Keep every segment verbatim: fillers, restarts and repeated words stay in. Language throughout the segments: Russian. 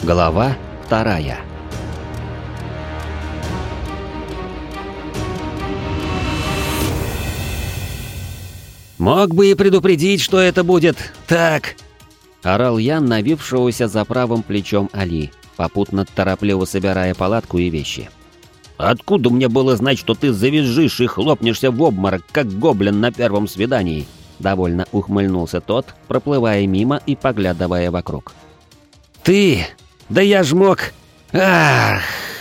Глава вторая. «Мог бы и предупредить, что это будет так!» — орал я навившегося за правым плечом Али, попутно торопливо собирая палатку и вещи. «Откуда мне было знать, что ты завизжишь и хлопнешься в обморок, как гоблин на первом свидании?» — довольно ухмыльнулся тот, проплывая мимо и поглядывая вокруг. «Ты! Да я ж мог! Ах!»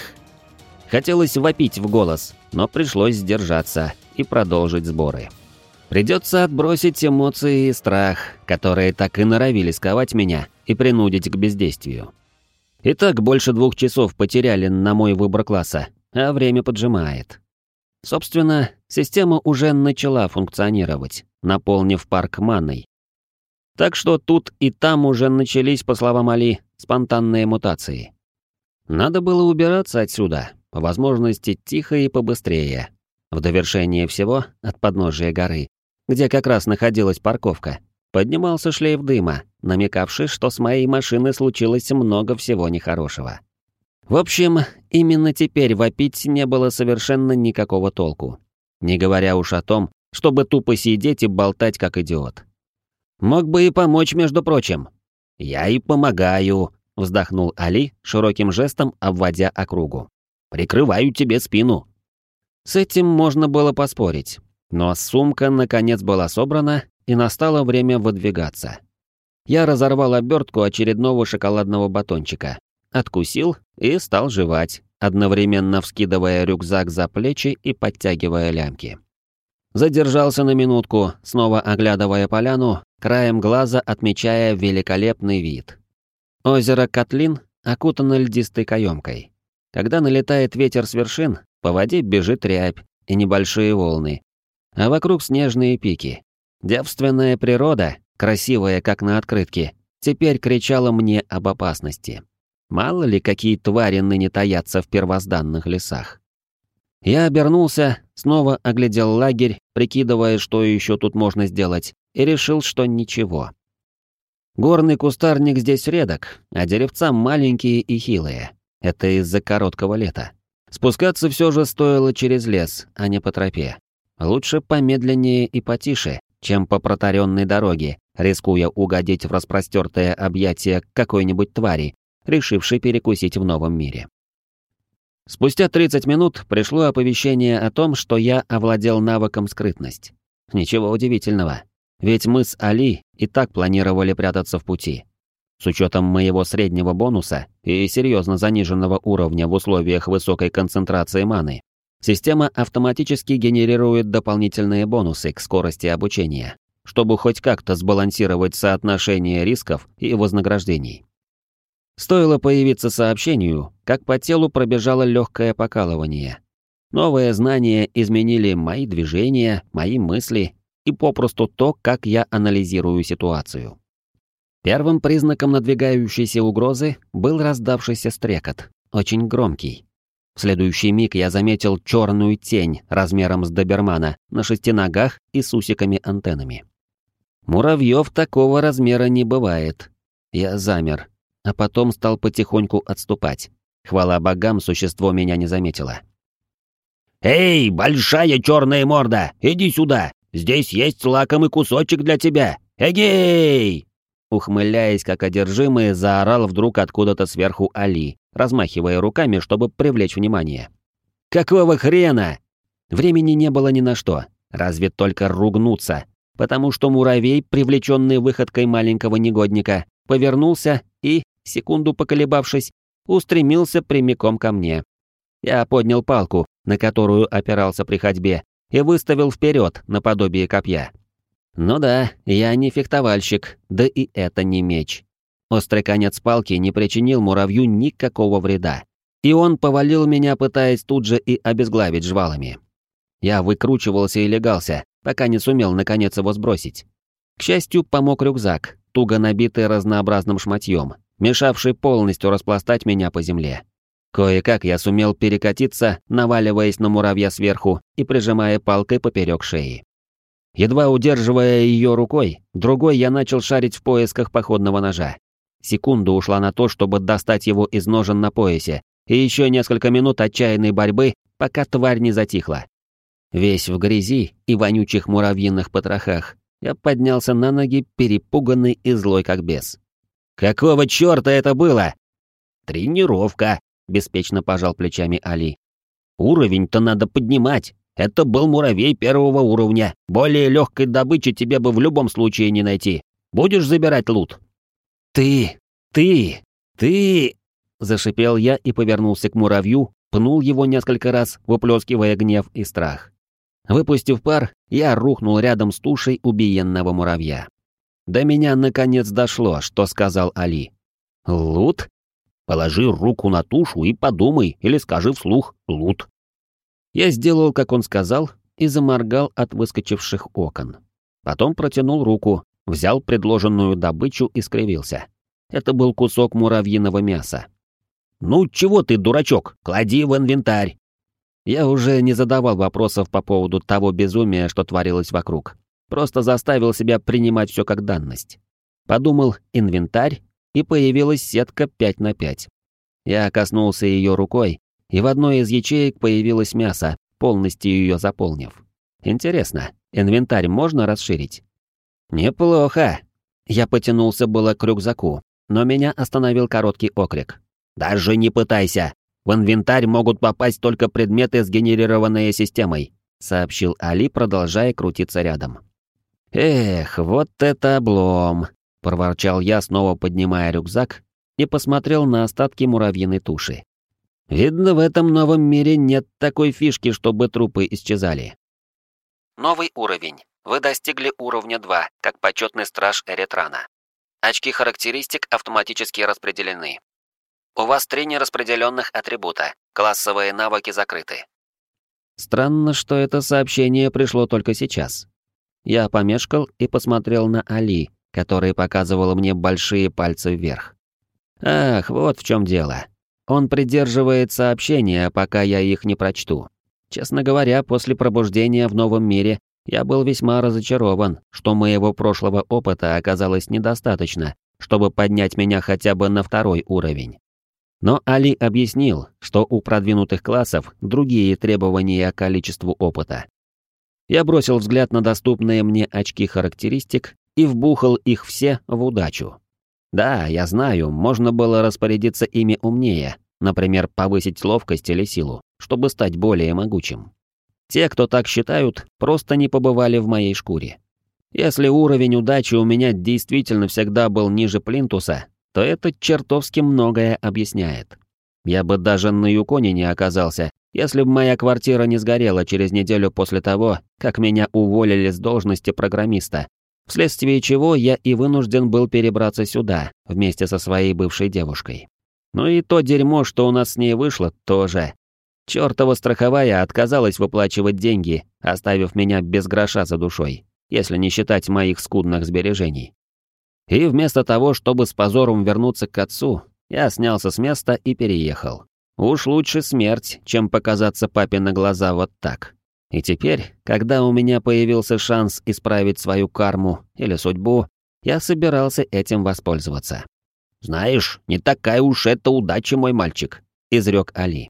Хотелось вопить в голос, но пришлось сдержаться и продолжить сборы. Придется отбросить эмоции и страх, которые так и норовили сковать меня и принудить к бездействию. Итак, больше двух часов потеряли на мой выбор класса, а время поджимает. Собственно, система уже начала функционировать, наполнив парк маной. Так что тут и там уже начались, по словам Али, спонтанные мутации. Надо было убираться отсюда, по возможности тихо и побыстрее. В довершение всего, от подножия горы, где как раз находилась парковка, поднимался шлейф дыма, намекавший, что с моей машины случилось много всего нехорошего. В общем, именно теперь вопить не было совершенно никакого толку. Не говоря уж о том, чтобы тупо сидеть и болтать как идиот. Мог бы и помочь, между прочим. «Я и помогаю», — вздохнул Али, широким жестом обводя округу. «Прикрываю тебе спину». С этим можно было поспорить, но сумка наконец была собрана, и настало время выдвигаться. Я разорвал обертку очередного шоколадного батончика, откусил и стал жевать, одновременно вскидывая рюкзак за плечи и подтягивая лямки. Задержался на минутку, снова оглядывая поляну, краем глаза отмечая великолепный вид. Озеро Котлин окутано льдистой каемкой. Когда налетает ветер с вершин, по воде бежит рябь и небольшие волны, а вокруг снежные пики. Девственная природа, красивая как на открытке, теперь кричала мне об опасности. Мало ли, какие твари ныне таятся в первозданных лесах. Я обернулся, снова оглядел лагерь, прикидывая, что еще тут можно сделать, и решил, что ничего. Горный кустарник здесь редок, а деревца маленькие и хилые. Это из-за короткого лета. Спускаться все же стоило через лес, а не по тропе. Лучше помедленнее и потише, чем по протаренной дороге, рискуя угодить в распростертое объятие какой-нибудь твари, решившей перекусить в новом мире. Спустя тридцать минут пришло оповещение о том, что я овладел навыком скрытность. Ничего удивительного, ведь мы с Али и так планировали прятаться в пути. С учетом моего среднего бонуса и серьезно заниженного уровня в условиях высокой концентрации маны, система автоматически генерирует дополнительные бонусы к скорости обучения, чтобы хоть как-то сбалансировать соотношение рисков и вознаграждений. Стоило появиться сообщению, как по телу пробежало легкое покалывание. Новые знания изменили мои движения, мои мысли и попросту то, как я анализирую ситуацию. Первым признаком надвигающейся угрозы был раздавшийся стрекот, очень громкий. В следующий миг я заметил черную тень размером с добермана на шести ногах и с усиками-антеннами. Муравьев такого размера не бывает. Я замер, а потом стал потихоньку отступать. Хвала богам, существо меня не заметило. «Эй, большая черная морда, иди сюда! Здесь есть лакомый кусочек для тебя! Эгей!» Ухмыляясь как одержимый, заорал вдруг откуда-то сверху Али, размахивая руками, чтобы привлечь внимание. «Какого хрена?» Времени не было ни на что, разве только ругнуться, потому что муравей, привлеченный выходкой маленького негодника, повернулся и, секунду поколебавшись, устремился прямиком ко мне. Я поднял палку, на которую опирался при ходьбе, и выставил вперед наподобие копья. Ну да, я не фехтовальщик, да и это не меч. Острый конец палки не причинил муравью никакого вреда, и он повалил меня, пытаясь тут же и обезглавить жвалами. Я выкручивался и легался, пока не сумел наконец его сбросить. К счастью, помог рюкзак, туго набитый разнообразным шматьем, мешавший полностью распластать меня по земле. Кое-как я сумел перекатиться, наваливаясь на муравья сверху и прижимая палкой поперек шеи. Едва удерживая ее рукой, другой я начал шарить в поисках походного ножа. Секунда ушла на то, чтобы достать его из ножен на поясе, и еще несколько минут отчаянной борьбы, пока тварь не затихла. Весь в грязи и вонючих муравьиных потрохах, я поднялся на ноги, перепуганный и злой как бес. «Какого черта это было?» «Тренировка», — беспечно пожал плечами Али. «Уровень-то надо поднимать. Это был муравей первого уровня. Более легкой добычи тебе бы в любом случае не найти. Будешь забирать лут?» «Ты! Ты! Ты!» — зашипел я и повернулся к муравью, пнул его несколько раз, выплескивая гнев и страх. Выпустив пар, я рухнул рядом с тушей убиенного муравья. До меня наконец дошло, что сказал Али. «Лут? Положи руку на тушу и подумай, или скажи вслух «лут». Я сделал, как он сказал, и заморгал от выскочивших окон. Потом протянул руку, взял предложенную добычу и скривился. Это был кусок муравьиного мяса. «Ну чего ты, дурачок, клади в инвентарь!» Я уже не задавал вопросов по поводу того безумия, что творилось вокруг. Просто заставил себя принимать все как данность. Подумал «инвентарь», и появилась сетка пять на пять. Я коснулся ее рукой, и в одной из ячеек появилось мясо, полностью ее заполнив. Интересно, инвентарь можно расширить? Неплохо. Я потянулся было к рюкзаку, но меня остановил короткий окрик. «Даже не пытайся! В инвентарь могут попасть только предметы, сгенерированные системой», сообщил Али, продолжая крутиться рядом. «Эх, вот это облом!» — проворчал я, снова поднимая рюкзак, и посмотрел на остатки муравьиной туши. «Видно, в этом новом мире нет такой фишки, чтобы трупы исчезали». Новый уровень. Вы достигли уровня два, как почетный страж Эритрана. Очки характеристик автоматически распределены. У вас три нераспределенных атрибута. Классовые навыки закрыты. Странно, что это сообщение пришло только сейчас. Я помешкал и посмотрел на Али, который показывал мне большие пальцы вверх. Ах, вот в чем дело. Он придерживает сообщения, пока я их не прочту. Честно говоря, после пробуждения в новом мире я был весьма разочарован, что моего прошлого опыта оказалось недостаточно, чтобы поднять меня хотя бы на второй уровень. Но Али объяснил, что у продвинутых классов другие требования к количеству опыта. Я бросил взгляд на доступные мне очки характеристик и вбухал их все в удачу. Да, я знаю, можно было распорядиться ими умнее, например, повысить ловкость или силу, чтобы стать более могучим. Те, кто так считают, просто не побывали в моей шкуре. Если уровень удачи у меня действительно всегда был ниже плинтуса, то это чертовски многое объясняет. Я бы даже на Юконе не оказался, если бы моя квартира не сгорела через неделю после того, как меня уволили с должности программиста, вследствие чего я и вынужден был перебраться сюда вместе со своей бывшей девушкой. Ну и то дерьмо, что у нас с ней вышло, тоже. Чёртова страховая отказалась выплачивать деньги, оставив меня без гроша за душой, если не считать моих скудных сбережений. И вместо того, чтобы с позором вернуться к отцу, я снялся с места и переехал. Уж лучше смерть, чем показаться папе на глаза вот так. И теперь, когда у меня появился шанс исправить свою карму или судьбу, я собирался этим воспользоваться. «Знаешь, не такая уж это удача, мой мальчик», — изрек Али.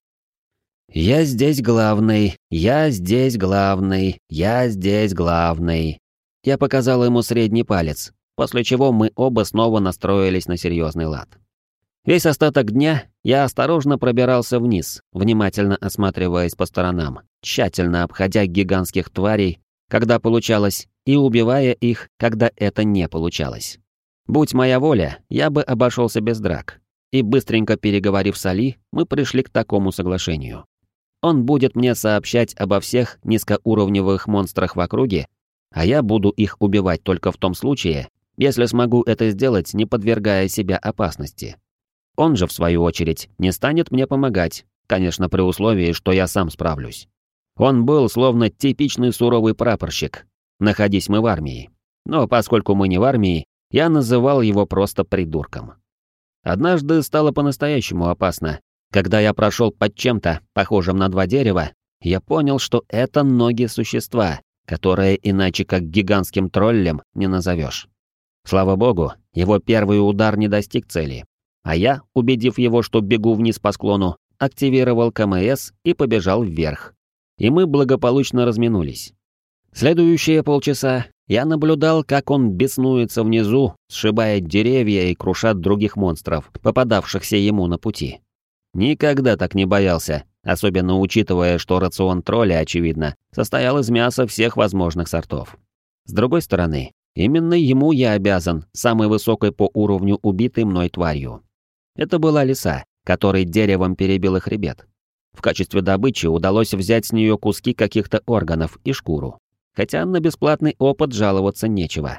«Я здесь главный, я здесь главный, я здесь главный». Я показал ему средний палец, после чего мы оба снова настроились на серьезный лад. Весь остаток дня я осторожно пробирался вниз, внимательно осматриваясь по сторонам, тщательно обходя гигантских тварей, когда получалось, и убивая их, когда это не получалось. Будь моя воля, я бы обошелся без драк. И быстренько переговорив с Али, мы пришли к такому соглашению. Он будет мне сообщать обо всех низкоуровневых монстрах в округе, а я буду их убивать только в том случае, если смогу это сделать, не подвергая себя опасности. Он же, в свою очередь, не станет мне помогать, конечно, при условии, что я сам справлюсь. Он был словно типичный суровый прапорщик, находись мы в армии. Но поскольку мы не в армии, я называл его просто придурком. Однажды стало по-настоящему опасно. Когда я прошел под чем-то, похожим на два дерева, я понял, что это ноги существа, которые иначе как гигантским троллем не назовешь. Слава богу, его первый удар не достиг цели. А я, убедив его, что бегу вниз по склону, активировал КМС и побежал вверх. И мы благополучно разминулись. Следующие полчаса я наблюдал, как он беснуется внизу, сшибает деревья и крушат других монстров, попадавшихся ему на пути. Никогда так не боялся, особенно учитывая, что рацион тролля, очевидно, состоял из мяса всех возможных сортов. С другой стороны, именно ему я обязан самой высокой по уровню убитой мной тварью. Это была лиса, которой деревом перебил их хребет. В качестве добычи удалось взять с нее куски каких-то органов и шкуру. Хотя на бесплатный опыт жаловаться нечего.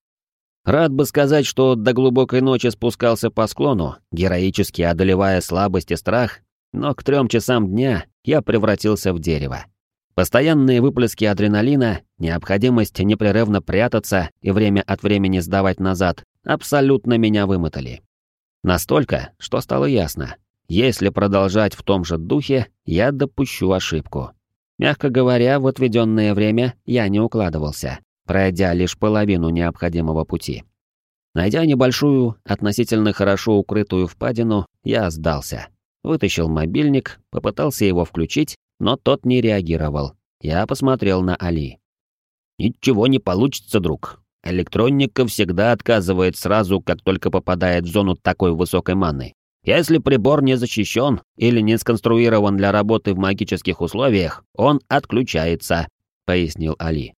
Рад бы сказать, что до глубокой ночи спускался по склону, героически одолевая слабость и страх, но к трем часам дня я превратился в дерево. Постоянные выплески адреналина, необходимость непрерывно прятаться и время от времени сдавать назад абсолютно меня вымотали. Настолько, что стало ясно, если продолжать в том же духе, я допущу ошибку. Мягко говоря, в отведенное время я не укладывался, пройдя лишь половину необходимого пути. Найдя небольшую, относительно хорошо укрытую впадину, я сдался. Вытащил мобильник, попытался его включить, но тот не реагировал. Я посмотрел на Али. «Ничего не получится, друг. Электроника всегда отказывает сразу, как только попадает в зону такой высокой маны. Если прибор не защищен или не сконструирован для работы в магических условиях, он отключается», — пояснил Али.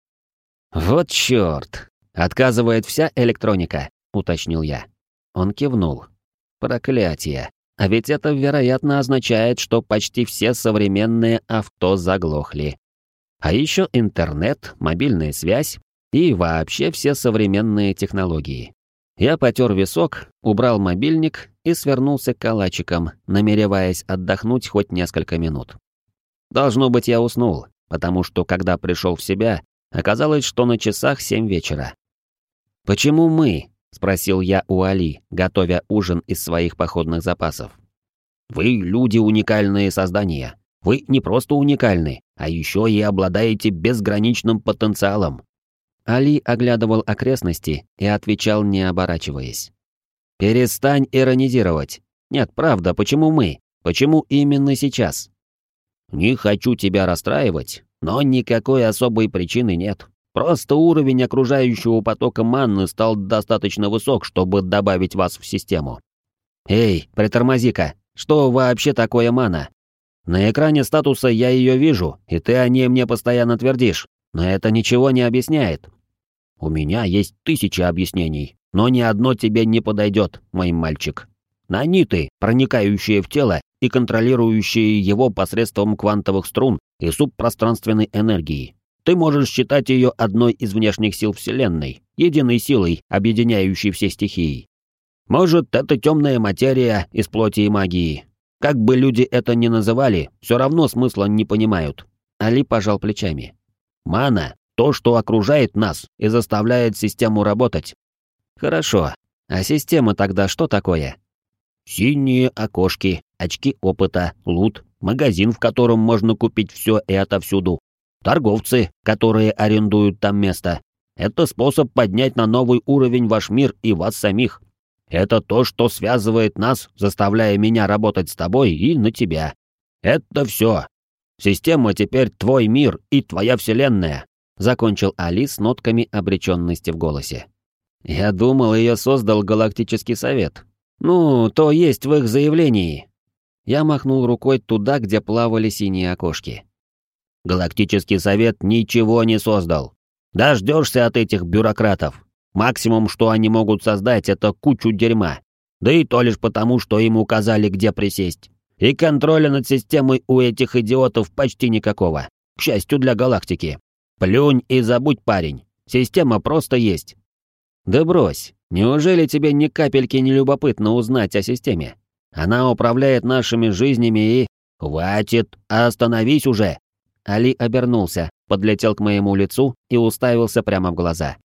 «Вот чёрт! Отказывает вся электроника», — уточнил я. Он кивнул. «Проклятие! А ведь это, вероятно, означает, что почти все современные авто заглохли. А еще интернет, мобильная связь и вообще все современные технологии». Я потер висок, убрал мобильник и свернулся калачиком, намереваясь отдохнуть хоть несколько минут. Должно быть, я уснул, потому что, когда пришел в себя, оказалось, что на часах семь вечера. «Почему мы?» — спросил я у Али, готовя ужин из своих походных запасов. «Вы люди уникальные создания. Вы не просто уникальны, а еще и обладаете безграничным потенциалом». Али оглядывал окрестности и отвечал, не оборачиваясь. «Перестань иронизировать. Нет, правда, почему мы? Почему именно сейчас?» «Не хочу тебя расстраивать, но никакой особой причины нет. Просто уровень окружающего потока манны стал достаточно высок, чтобы добавить вас в систему». «Эй, притормози-ка, что вообще такое мана? На экране статуса я ее вижу, и ты о ней мне постоянно твердишь, но это ничего не объясняет». «У меня есть тысячи объяснений, но ни одно тебе не подойдет, мой мальчик. Наниты, проникающие в тело и контролирующие его посредством квантовых струн и субпространственной энергии. Ты можешь считать ее одной из внешних сил Вселенной, единой силой, объединяющей все стихии. Может, это темная материя из плоти и магии. Как бы люди это ни называли, все равно смысла не понимают». Али пожал плечами. «Мана — то, что окружает нас и заставляет систему работать». «Хорошо. А система тогда что такое?» «Синие окошки, очки опыта, лут, магазин, в котором можно купить все и отовсюду. Торговцы, которые арендуют там место. Это способ поднять на новый уровень ваш мир и вас самих. Это то, что связывает нас, заставляя меня работать с тобой и на тебя. Это все. Система теперь твой мир и твоя вселенная», — закончил Али с нотками обреченности в голосе. «Я думал, ее создал Галактический Совет. Ну, то есть в их заявлении». Я махнул рукой туда, где плавали синие окошки. «Галактический Совет ничего не создал. Дождешься от этих бюрократов. Максимум, что они могут создать, это кучу дерьма. Да и то лишь потому, что им указали, где присесть. И контроля над системой у этих идиотов почти никакого. К счастью для галактики. Плюнь и забудь, парень. Система просто есть». «Да брось. Неужели тебе ни капельки не любопытно узнать о системе? Она управляет нашими жизнями и...» «Хватит! Остановись уже!» Али обернулся, подлетел к моему лицу и уставился прямо в глаза.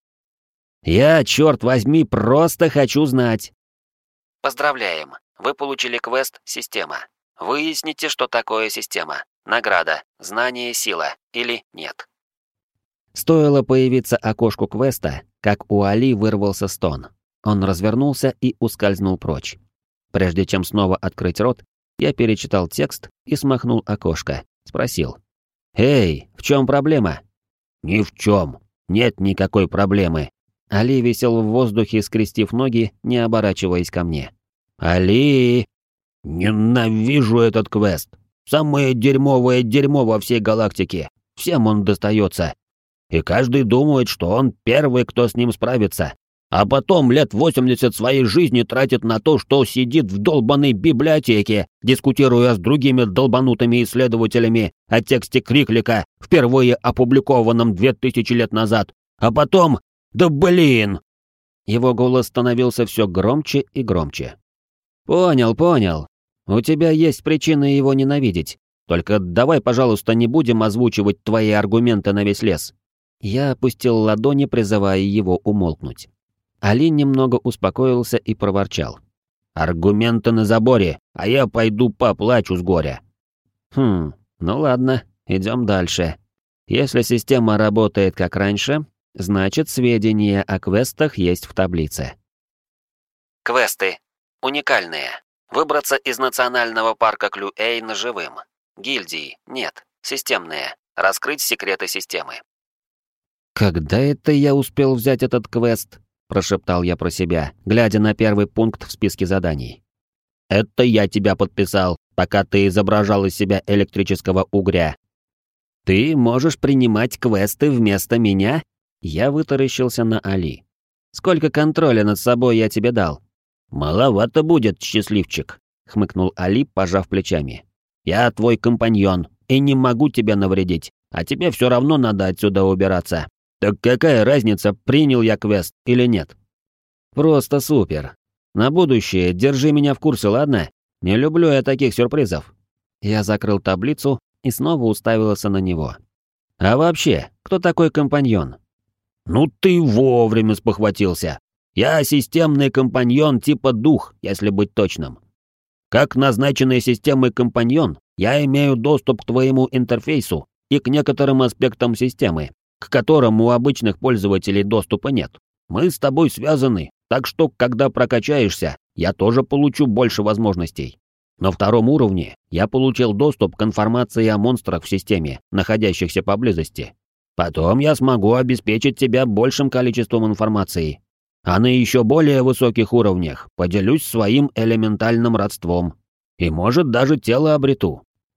«Я, черт возьми, просто хочу знать!» Поздравляем! Вы получили квест «Система». Выясните, что такое система. Награда, знание, сила или нет. Стоило появиться окошку квеста, как у Али вырвался стон. Он развернулся и ускользнул прочь. Прежде чем снова открыть рот, я перечитал текст и смахнул окошко. Спросил. «Эй, в чем проблема?» «Ни в чем. Нет никакой проблемы». Али висел в воздухе, скрестив ноги, не оборачиваясь ко мне. «Али!» «Ненавижу этот квест. Самое дерьмовое дерьмо во всей галактике. Всем он достается. И каждый думает, что он первый, кто с ним справится. А потом лет восемьдесят своей жизни тратит на то, что сидит в долбанной библиотеке, дискутируя с другими долбанутыми исследователями о тексте Криклика, впервые опубликованном две тысячи лет назад. А потом... Да блин!» Его голос становился все громче и громче. «Понял, понял. У тебя есть причины его ненавидеть. Только давай, пожалуйста, не будем озвучивать твои аргументы на весь лес». Я опустил ладони, призывая его умолкнуть. Али немного успокоился и проворчал. «Аргументы на заборе, а я пойду поплачу с горя». «Хм, ну ладно, идем дальше. Если система работает как раньше, значит, сведения о квестах есть в таблице». Квесты. Уникальные. Выбраться из национального парка Клюэйн живым. Гильдии. Нет. Системные. Раскрыть секреты системы. «Когда это я успел взять этот квест?» – прошептал я про себя, глядя на первый пункт в списке заданий. «Это я тебя подписал, пока ты изображал из себя электрического угря». «Ты можешь принимать квесты вместо меня?» Я вытаращился на Али. «Сколько контроля над собой я тебе дал?» «Маловато будет, счастливчик», — хмыкнул Али, пожав плечами. «Я твой компаньон и не могу тебе навредить, а тебе все равно надо отсюда убираться. Так какая разница, принял я квест или нет?» «Просто супер. На будущее держи меня в курсе, ладно? Не люблю я таких сюрпризов». Я закрыл таблицу и снова уставился на него. «А вообще, кто такой компаньон?» «Ну ты вовремя спохватился. Я системный компаньон типа дух, если быть точным. Как назначенный системой компаньон, я имею доступ к твоему интерфейсу и к некоторым аспектам системы, к которым у обычных пользователей доступа нет. Мы с тобой связаны, так что, когда прокачаешься, я тоже получу больше возможностей. На втором уровне я получил доступ к информации о монстрах в системе, находящихся поблизости. Потом я смогу обеспечить тебя большим количеством информации. А на еще более высоких уровнях поделюсь своим элементальным родством. И, может, даже тело обрету».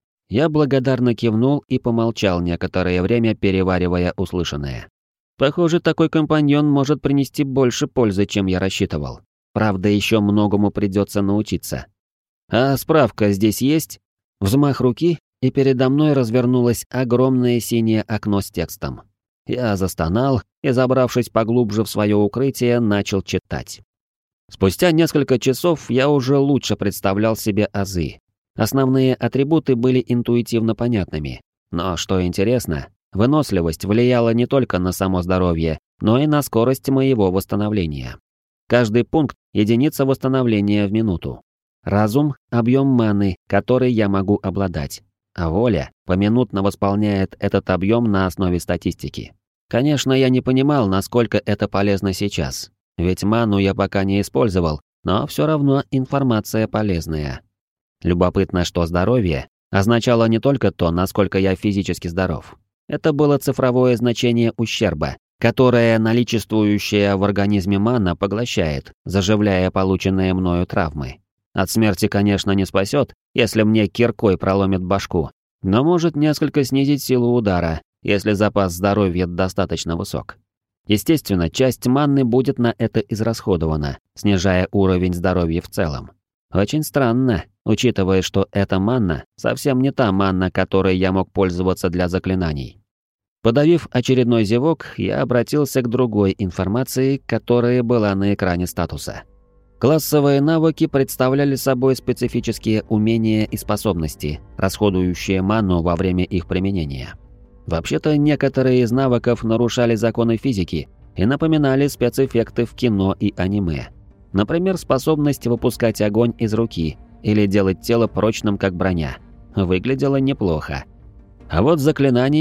Я благодарно кивнул и помолчал некоторое время, переваривая услышанное. Похоже, такой компаньон может принести больше пользы, чем я рассчитывал. Правда, еще многому придется научиться. «А справка здесь есть?» Взмах руки, и передо мной развернулось огромное синее окно с текстом. Я застонал и, забравшись поглубже в свое укрытие, начал читать. Спустя несколько часов я уже лучше представлял себе азы. Основные атрибуты были интуитивно понятными. Но, что интересно, выносливость влияла не только на само здоровье, но и на скорость моего восстановления. Каждый пункт — единица восстановления в минуту. Разум — объем маны, который я могу обладать. А воля поминутно восполняет этот объем на основе статистики. Конечно, я не понимал, насколько это полезно сейчас. Ведь ману я пока не использовал, но все равно информация полезная. Любопытно, что здоровье означало не только то, насколько я физически здоров. Это было цифровое значение ущерба, которое наличествующая в организме мана поглощает, заживляя полученные мною травмы. От смерти, конечно, не спасет, если мне киркой проломит башку, но может несколько снизить силу удара, если запас здоровья достаточно высок. Естественно, часть манны будет на это израсходована, снижая уровень здоровья в целом. Очень странно, учитывая, что эта манна совсем не та манна, которой я мог пользоваться для заклинаний. Подавив очередной зевок, я обратился к другой информации, которая была на экране статуса. Классовые навыки представляли собой специфические умения и способности, расходующие ману во время их применения. Вообще-то, некоторые из навыков нарушали законы физики и напоминали спецэффекты в кино и аниме. Например, способность выпускать огонь из руки или делать тело прочным, как броня. Выглядело неплохо. А вот заклинания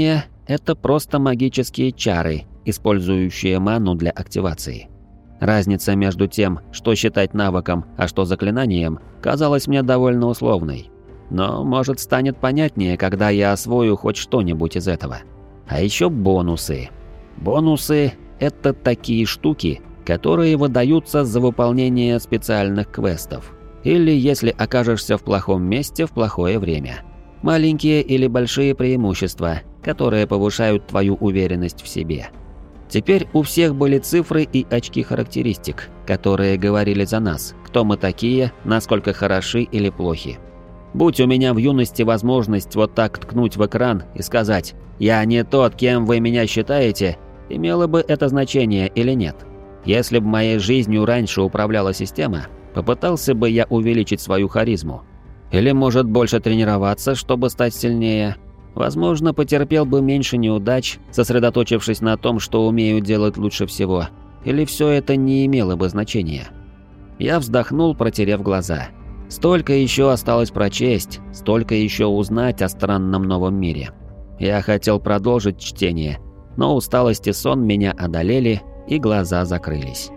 это просто магические чары, использующие ману для активации. Разница между тем, что считать навыком, а что заклинанием, казалась мне довольно условной. Но, может, станет понятнее, когда я освою хоть что-нибудь из этого. А еще бонусы. Бонусы – это такие штуки, которые выдаются за выполнение специальных квестов. Или если окажешься в плохом месте в плохое время. Маленькие или большие преимущества, которые повышают твою уверенность в себе. Теперь у всех были цифры и очки характеристик, которые говорили за нас, кто мы такие, насколько хороши или плохи. Будь у меня в юности возможность вот так ткнуть в экран и сказать «Я не тот, кем вы меня считаете», имело бы это значение или нет? Если бы моей жизнью раньше управляла система, попытался бы я увеличить свою харизму. Или, может, больше тренироваться, чтобы стать сильнее. Возможно, потерпел бы меньше неудач, сосредоточившись на том, что умею делать лучше всего. Или все это не имело бы значения. Я вздохнул, протерев глаза. Столько еще осталось прочесть, столько еще узнать о странном новом мире. Я хотел продолжить чтение, но усталость и сон меня одолели, и глаза закрылись.